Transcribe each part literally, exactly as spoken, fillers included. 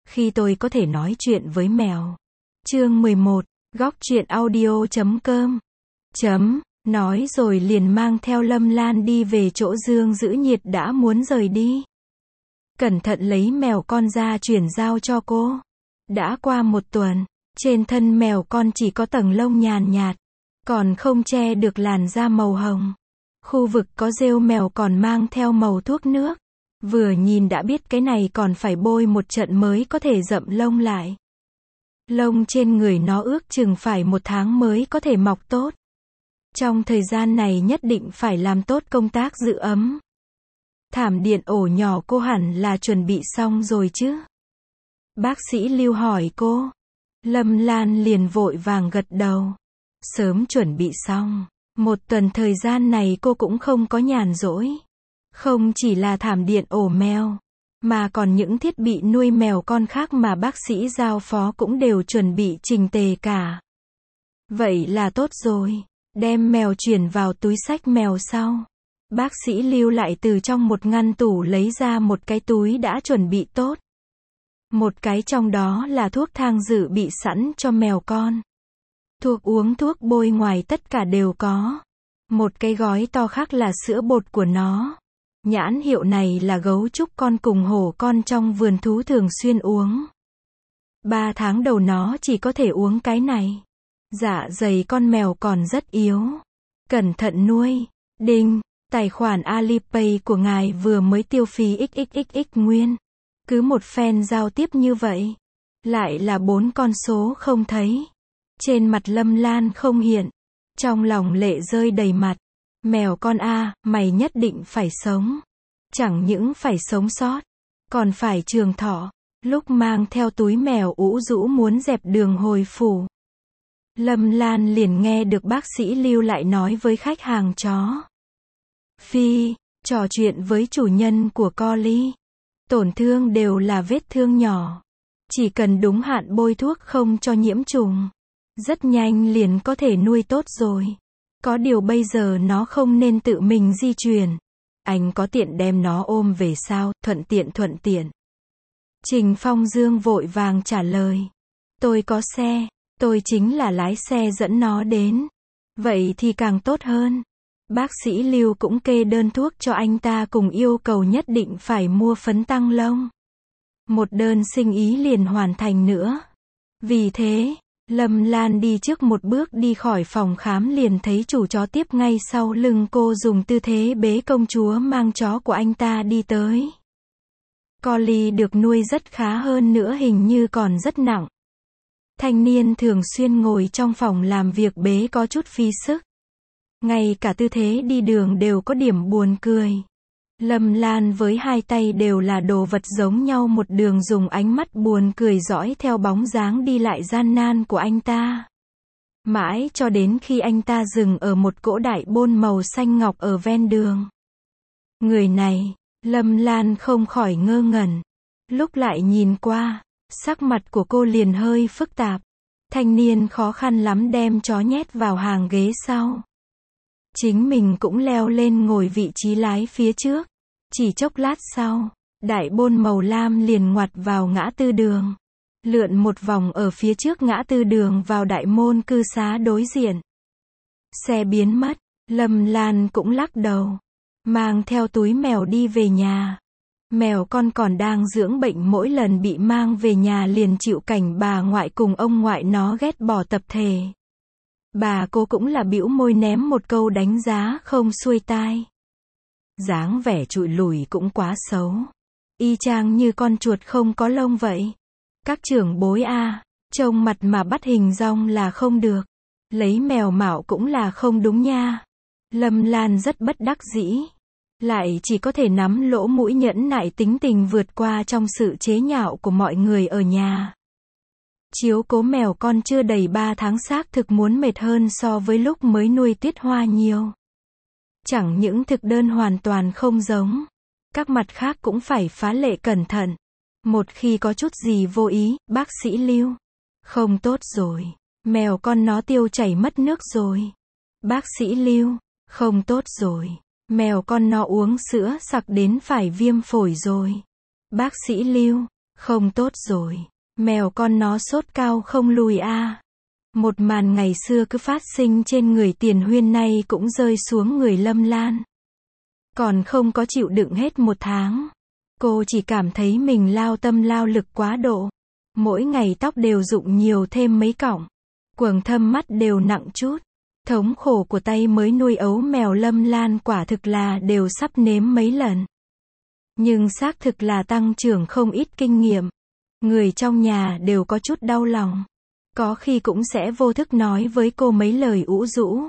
Khi tôi có thể nói chuyện với mèo. Chương mười một, góc truyện audio chấm com. Chấm, nói rồi liền mang theo Lâm Lan đi về chỗ Dương Dữ Nhiệt đã muốn rời đi. Cẩn thận lấy mèo con ra chuyển giao cho cô. Đã qua một tuần, trên thân mèo con chỉ có tầng lông nhàn nhạt, còn không che được làn da màu hồng. Khu vực có rêu mèo còn mang theo màu thuốc nước. Vừa nhìn đã biết cái này còn phải bôi một trận mới có thể rậm lông lại. Lông trên người nó ước chừng phải một tháng mới có thể mọc tốt. Trong thời gian này nhất định phải làm tốt công tác giữ ấm. Thảm điện ổ nhỏ cô hẳn là chuẩn bị xong rồi chứ? Bác sĩ Lưu hỏi cô. Lâm Lan liền vội vàng gật đầu. Sớm chuẩn bị xong. Một tuần thời gian này cô cũng không có nhàn rỗi. Không chỉ là thảm điện ổ mèo, mà còn những thiết bị nuôi mèo con khác mà bác sĩ giao phó cũng đều chuẩn bị chỉnh tề cả. Vậy là tốt rồi. Đem mèo chuyển vào túi xách mèo sau. Bác sĩ Lưu lại từ trong một ngăn tủ lấy ra một cái túi đã chuẩn bị tốt. Một cái trong đó là thuốc thang dự bị sẵn cho mèo con. Thuốc uống, thuốc bôi ngoài tất cả đều có. Một cái gói to khác là sữa bột của nó. Nhãn hiệu này là gấu trúc con cùng hổ con trong vườn thú thường xuyên uống. Ba tháng đầu nó chỉ có thể uống cái này. Dạ dày con mèo còn rất yếu. Cẩn thận nuôi. Đinh, tài khoản Alipay của ngài vừa mới tiêu phí xxxx nguyên. Cứ một phen giao tiếp như vậy. Lại là bốn con số không thấy. Trên mặt Lâm Lan không hiện. Trong lòng lệ rơi đầy mặt. Mèo con a, mày nhất định phải sống. Chẳng những phải sống sót, còn phải trường thọ. Lúc mang theo túi mèo ủ rũ muốn dẹp đường hồi phủ. Lâm Lan liền nghe được bác sĩ Lưu lại nói với khách hàng chó. Phi, trò chuyện với chủ nhân của Collie. Tổn thương đều là vết thương nhỏ. Chỉ cần đúng hạn bôi thuốc không cho nhiễm trùng. Rất nhanh liền có thể nuôi tốt rồi. Có điều bây giờ nó không nên tự mình di chuyển. Anh có tiện đem nó ôm về sao? Thuận tiện thuận tiện. Trình Phong Dương vội vàng trả lời. Tôi có xe. Tôi chính là lái xe dẫn nó đến. Vậy thì càng tốt hơn. Bác sĩ Lưu cũng kê đơn thuốc cho anh ta cùng yêu cầu nhất định phải mua phấn tăng lông. Một đơn sinh ý liền hoàn thành nữa. Vì thế, Lâm Lan đi trước một bước đi khỏi phòng khám liền thấy chủ chó tiếp ngay sau lưng cô dùng tư thế bế công chúa mang chó của anh ta đi tới. Collie được nuôi rất khá hơn nữa hình như còn rất nặng. Thanh niên thường xuyên ngồi trong phòng làm việc bế có chút phí sức. Ngay cả tư thế đi đường đều có điểm buồn cười. Lâm Lan với hai tay đều là đồ vật giống nhau một đường dùng ánh mắt buồn cười dõi theo bóng dáng đi lại gian nan của anh ta. Mãi cho đến khi anh ta dừng ở một cỗ đại bôn màu xanh ngọc ở ven đường. Người này, Lâm Lan không khỏi ngơ ngẩn. Lúc lại nhìn qua, sắc mặt của cô liền hơi phức tạp. Thanh niên khó khăn lắm đem chó nhét vào hàng ghế sau. Chính mình cũng leo lên ngồi vị trí lái phía trước. Chỉ chốc lát sau, đại bôn màu lam liền ngoặt vào ngã tư đường. Lượn một vòng ở phía trước ngã tư đường vào đại môn cư xá đối diện. Xe biến mất, Lâm Lan cũng lắc đầu. Mang theo túi mèo đi về nhà. Mèo con còn đang dưỡng bệnh mỗi lần bị mang về nhà liền chịu cảnh bà ngoại cùng ông ngoại nó ghét bỏ tập thể. Bà cô cũng là bĩu môi ném một câu đánh giá không xuôi tai. Dáng vẻ trụi lùi cũng quá xấu. Y chang như con chuột không có lông vậy. Các trưởng bối a, trông mặt mà bắt hình dong là không được. Lấy mèo mạo cũng là không đúng nha. Lâm Lan rất bất đắc dĩ. Lại chỉ có thể nắm lỗ mũi nhẫn nại tính tình vượt qua trong sự chế nhạo của mọi người ở nhà. Chiếu cố mèo con chưa đầy ba tháng xác thực muốn mệt hơn so với lúc mới nuôi Tuyết Hoa nhiều. Chẳng những thực đơn hoàn toàn không giống. Các mặt khác cũng phải phá lệ cẩn thận. Một khi có chút gì vô ý, bác sĩ Lưu. Không tốt rồi. Mèo con nó tiêu chảy mất nước rồi. Bác sĩ Lưu. Không tốt rồi. Mèo con nó uống sữa sặc đến phải viêm phổi rồi. Bác sĩ Lưu. Không tốt rồi. Mèo con nó sốt cao không lùi a. Một màn ngày xưa cứ phát sinh trên người Tiền Huyên nay cũng rơi xuống người Lâm Lan. Còn không có chịu đựng hết một tháng. Cô chỉ cảm thấy mình lao tâm lao lực quá độ. Mỗi ngày tóc đều rụng nhiều thêm mấy cọng. Quầng thâm mắt đều nặng chút. Thống khổ của tay mới nuôi ấu mèo Lâm Lan quả thực là đều sắp nếm mấy lần. Nhưng xác thực là tăng trưởng không ít kinh nghiệm. Người trong nhà đều có chút đau lòng. Có khi cũng sẽ vô thức nói với cô mấy lời ủ rũ.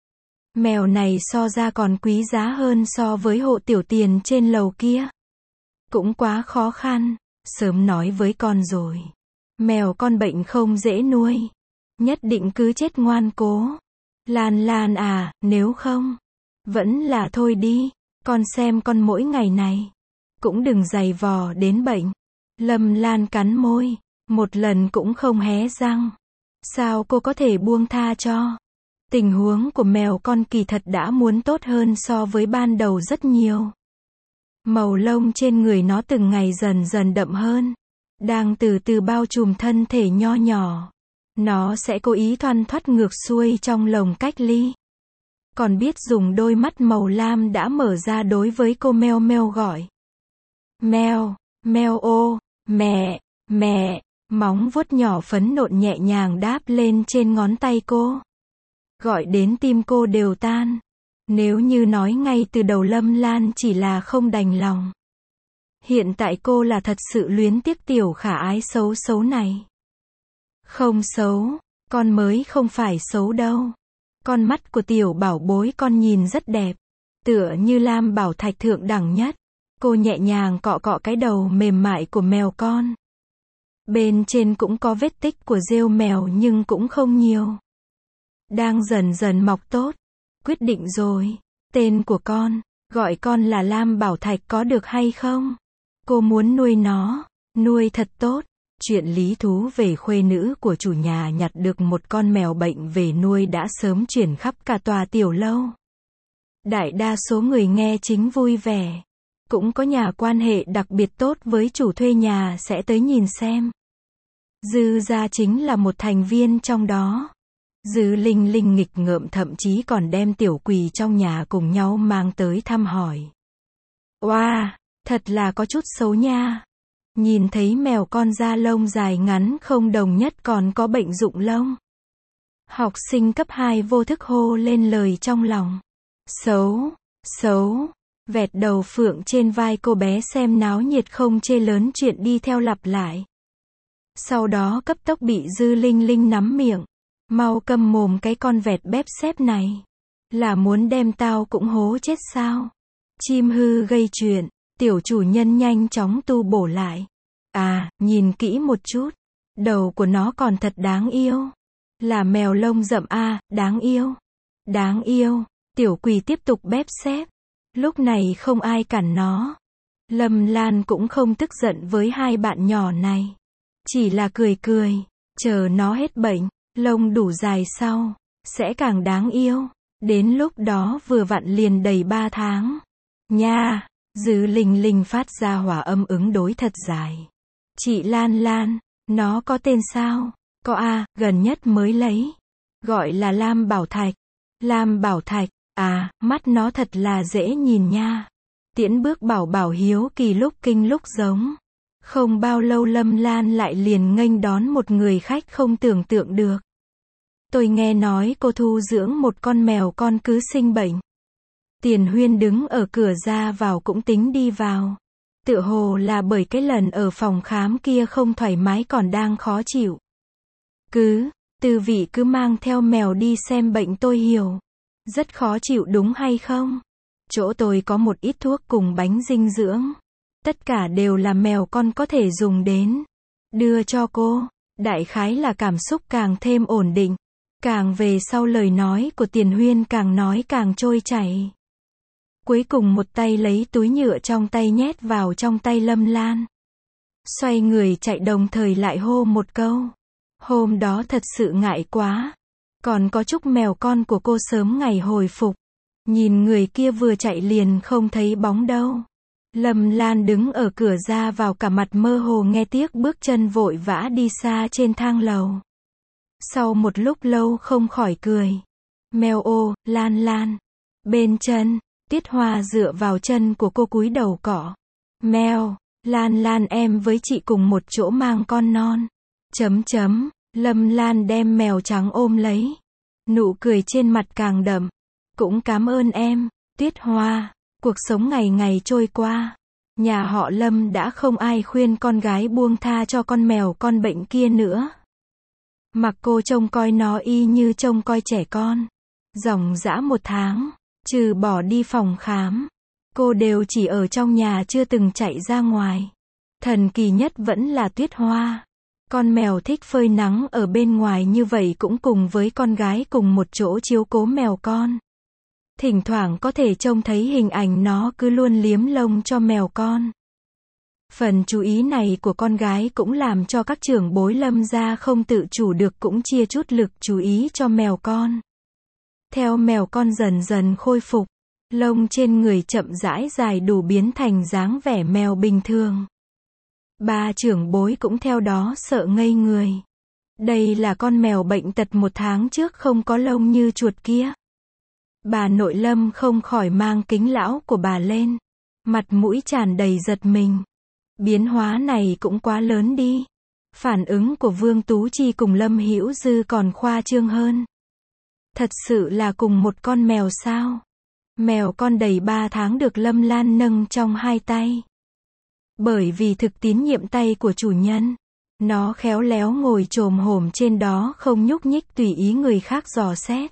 Mèo này so ra còn quý giá hơn so với hộ tiểu Tiền trên lầu kia. Cũng quá khó khăn. Sớm nói với con rồi. Mèo con bệnh không dễ nuôi. Nhất định cứ chết ngoan cố. Lan Lan à, nếu không, vẫn là thôi đi. Con xem con mỗi ngày này. Cũng đừng giày vò đến bệnh. Lâm Lan cắn môi. Một lần cũng không hé răng. Sao cô có thể buông tha cho? Tình huống của mèo con kỳ thật đã muốn tốt hơn so với ban đầu rất nhiều. Màu lông trên người nó từng ngày dần dần đậm hơn. Đang từ từ bao trùm thân thể nho nhỏ. Nó sẽ cố ý thoăn thoắt ngược xuôi trong lồng cách ly. Còn biết dùng đôi mắt màu lam đã mở ra đối với cô meo meo gọi. Meo, meo ô, mẹ, mẹ, móng vuốt nhỏ phấn nộn nhẹ nhàng đáp lên trên ngón tay cô. Gọi đến tim cô đều tan. Nếu như nói ngay từ đầu Lâm Lan chỉ là không đành lòng. Hiện tại cô là thật sự luyến tiếc tiểu khả ái xấu xấu này. Không xấu, con mới không phải xấu đâu. Con mắt của tiểu bảo bối con nhìn rất đẹp. Tựa như lam bảo thạch thượng đẳng nhất. Cô nhẹ nhàng cọ cọ cái đầu mềm mại của mèo con. Bên trên cũng có vết tích của rêu mèo nhưng cũng không nhiều. Đang dần dần mọc tốt. Quyết định rồi. Tên của con, gọi con là Lam Bảo Thạch có được hay không? Cô muốn nuôi nó, nuôi thật tốt. Chuyện lý thú về khuê nữ của chủ nhà nhặt được một con mèo bệnh về nuôi đã sớm truyền khắp cả tòa tiểu lâu. Đại đa số người nghe chính vui vẻ. Cũng có nhà quan hệ đặc biệt tốt với chủ thuê nhà sẽ tới nhìn xem. Dư gia chính là một thành viên trong đó. Dư Linh Linh nghịch ngợm thậm chí còn đem tiểu quỳ trong nhà cùng nhau mang tới thăm hỏi. Oa, wow, thật là có chút xấu nha. Nhìn thấy mèo con da lông dài ngắn không đồng nhất còn có bệnh rụng lông. Học sinh cấp hai vô thức hô lên lời trong lòng. Xấu, xấu. Vẹt đầu phượng trên vai cô bé xem náo nhiệt không chê lớn chuyện đi theo lặp lại. Sau đó cấp tốc bị Dư Linh Linh nắm miệng. Mau câm mồm cái con vẹt bép xép này. Là muốn đem tao cũng hố chết sao? Chim hư gây chuyện, tiểu chủ nhân nhanh chóng tu bổ lại. À, nhìn kỹ một chút. Đầu của nó còn thật đáng yêu. Là mèo lông rậm a, à, đáng yêu. Đáng yêu, tiểu quỳ tiếp tục bép xép. Lúc này không ai cản nó. Lâm Lan cũng không tức giận với hai bạn nhỏ này. Chỉ là cười cười, chờ nó hết bệnh, lông đủ dài sau, sẽ càng đáng yêu. Đến lúc đó vừa vặn liền đầy ba tháng. Nha, Dư Linh Linh phát ra hòa âm ứng đối thật dài. Chị Lan Lan, nó có tên sao? Có a, gần nhất mới lấy. Gọi là Lam Bảo Thạch. Lam Bảo Thạch, à, mắt nó thật là dễ nhìn nha. Tiễn bước bảo bảo hiếu kỳ lúc kinh lúc giống. Không bao lâu Lâm Lan lại liền nghênh đón một người khách không tưởng tượng được. Tôi nghe nói cô thu dưỡng một con mèo con cứ sinh bệnh. Tiền Huyên đứng ở cửa ra vào cũng tính đi vào. Tựa hồ là bởi cái lần ở phòng khám kia không thoải mái còn đang khó chịu. Cứ, Tư vị cứ mang theo mèo đi xem bệnh tôi hiểu. Rất khó chịu đúng hay không? Chỗ tôi có một ít thuốc cùng bánh dinh dưỡng. Tất cả đều là mèo con có thể dùng đến. Đưa cho cô. Đại khái là cảm xúc càng thêm ổn định. Càng về sau lời nói của Tiền Huyên càng nói càng trôi chảy. Cuối cùng một tay lấy túi nhựa trong tay nhét vào trong tay Lâm Lan. Xoay người chạy đồng thời lại hô một câu. Hôm đó thật sự ngại quá. Còn có chúc mèo con của cô sớm ngày hồi phục. Nhìn người kia vừa chạy liền không thấy bóng đâu. Lâm Lan đứng ở cửa ra vào cả mặt mơ hồ nghe tiếc bước chân vội vã đi xa trên thang lầu. Sau một lúc lâu không khỏi cười. Mèo ô, Lan Lan. Bên chân, Tiết Hoa dựa vào chân của cô cúi đầu cọ. Mèo, Lan Lan em với chị cùng một chỗ mang con non. Chấm chấm, Lâm Lan đem mèo trắng ôm lấy. Nụ cười trên mặt càng đậm. Cũng cảm ơn em, Tiết Hoa. Cuộc sống ngày ngày trôi qua. Nhà họ Lâm đã không ai khuyên con gái buông tha cho con mèo con bệnh kia nữa. Mặc cô trông coi nó y như trông coi trẻ con. Dòng dã một tháng, trừ bỏ đi phòng khám, cô đều chỉ ở trong nhà chưa từng chạy ra ngoài. Thần kỳ nhất vẫn là Tuyết Hoa. Con mèo thích phơi nắng ở bên ngoài như vậy cũng cùng với con gái cùng một chỗ chiếu cố mèo con. Thỉnh thoảng có thể trông thấy hình ảnh nó cứ luôn liếm lông cho mèo con. Phần chú ý này của con gái cũng làm cho các trưởng bối Lâm gia không tự chủ được cũng chia chút lực chú ý cho mèo con. Theo mèo con dần dần khôi phục, lông trên người chậm rãi dài đủ biến thành dáng vẻ mèo bình thường. Ba trưởng bối cũng theo đó sợ ngây người. Đây là con mèo bệnh tật một tháng trước không có lông như chuột kia. Bà nội Lâm không khỏi mang kính lão của bà lên. Mặt mũi tràn đầy giật mình. Biến hóa này cũng quá lớn đi. Phản ứng của Vương Tú Chi cùng Lâm Hữu Dư còn khoa trương hơn. Thật sự là cùng một con mèo sao? Mèo con đầy ba tháng được Lâm Lan nâng trong hai tay. Bởi vì thực tín nhiệm tay của chủ nhân, nó khéo léo ngồi chồm hổm trên đó không nhúc nhích tùy ý người khác dò xét.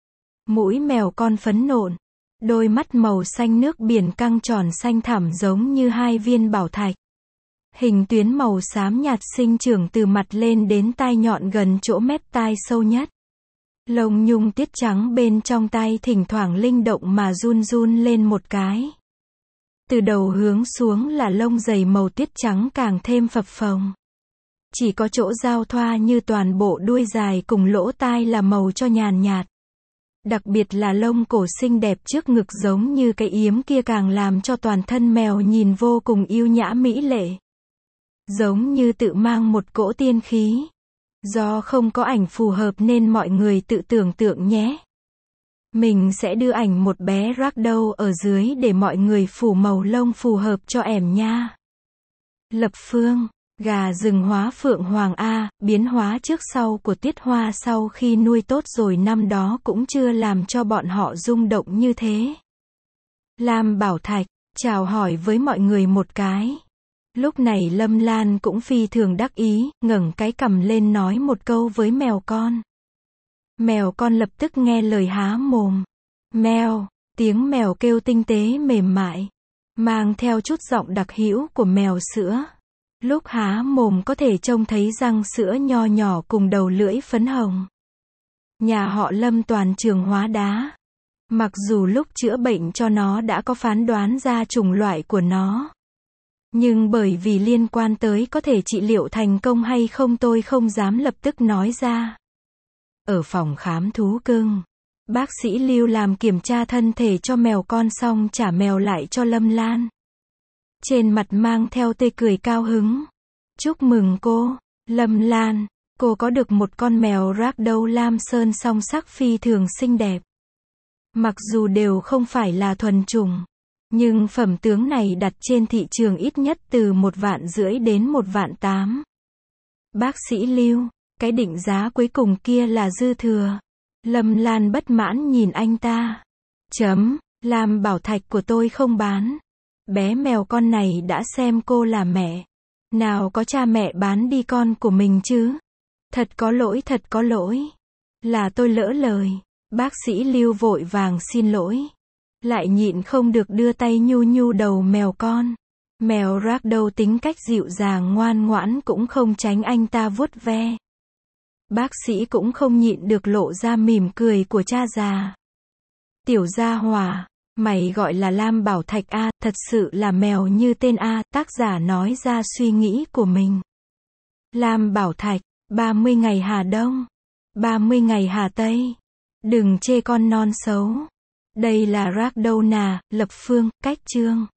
Mũi mèo con phấn nộn, đôi mắt màu xanh nước biển căng tròn xanh thẳm giống như hai viên bảo thạch. Hình tuyến màu xám nhạt sinh trưởng từ mặt lên đến tai nhọn gần chỗ mép tai sâu nhất. Lông nhung tiết trắng bên trong tai thỉnh thoảng linh động mà run run lên một cái. Từ đầu hướng xuống là lông dày màu tiết trắng càng thêm phập phồng. Chỉ có chỗ giao thoa như toàn bộ đuôi dài cùng lỗ tai là màu cho nhàn nhạt. Đặc biệt là lông cổ xinh đẹp trước ngực giống như cái yếm kia càng làm cho toàn thân mèo nhìn vô cùng yêu nhã mỹ lệ. Giống như tự mang một cỗ tiên khí. Do không có ảnh phù hợp nên mọi người tự tưởng tượng nhé. Mình sẽ đưa ảnh một bé ragdoll ở dưới để mọi người phủ màu lông phù hợp cho ẻm nha. Lập phương, gà rừng hóa phượng hoàng A, biến hóa trước sau của Tiết Hoa sau khi nuôi tốt rồi năm đó cũng chưa làm cho bọn họ rung động như thế. Lam Bảo Thạch, chào hỏi với mọi người một cái. Lúc này Lâm Lan cũng phi thường đắc ý, ngẩng cái cằm lên nói một câu với mèo con. Mèo con lập tức nghe lời há mồm. Mèo, tiếng mèo kêu tinh tế mềm mại, mang theo chút giọng đặc hữu của mèo sữa. Lúc há mồm có thể trông thấy răng sữa nho nhỏ cùng đầu lưỡi phấn hồng. Nhà họ Lâm toàn trường hóa đá. Mặc dù lúc chữa bệnh cho nó đã có phán đoán ra chủng loại của nó. Nhưng bởi vì liên quan tới có thể trị liệu thành công hay không tôi không dám lập tức nói ra. Ở phòng khám thú cưng, bác sĩ Lưu làm kiểm tra thân thể cho mèo con xong trả mèo lại cho Lâm Lan. Trên mặt mang theo tươi cười cao hứng. Chúc mừng cô, Lâm Lan, cô có được một con mèo ragdoll lam sơn song sắc phi thường xinh đẹp. Mặc dù đều không phải là thuần chủng, nhưng phẩm tướng này đặt trên thị trường ít nhất từ một vạn rưỡi đến một vạn tám. Bác sĩ Lưu, cái định giá cuối cùng kia là dư thừa. Lâm Lan bất mãn nhìn anh ta. Chấm, Lam Bảo Thạch của tôi không bán. Bé mèo con này đã xem cô là mẹ. Nào có cha mẹ bán đi con của mình chứ. Thật có lỗi, thật có lỗi. Là tôi lỡ lời. Bác sĩ Lưu vội vàng xin lỗi. Lại nhịn không được đưa tay nhu nhu đầu mèo con. Mèo ragdoll tính cách dịu dàng ngoan ngoãn cũng không tránh anh ta vuốt ve. Bác sĩ cũng không nhịn được lộ ra mỉm cười của cha già. Tiểu gia hỏa, mày gọi là Lam Bảo Thạch A, thật sự là mèo như tên A, tác giả nói ra suy nghĩ của mình. Lam Bảo Thạch, ba mươi ngày Hà Đông, ba mươi ngày Hà Tây. Đừng chê con non xấu. Đây là ragdoll nà, Lập Phương, Cách Chương.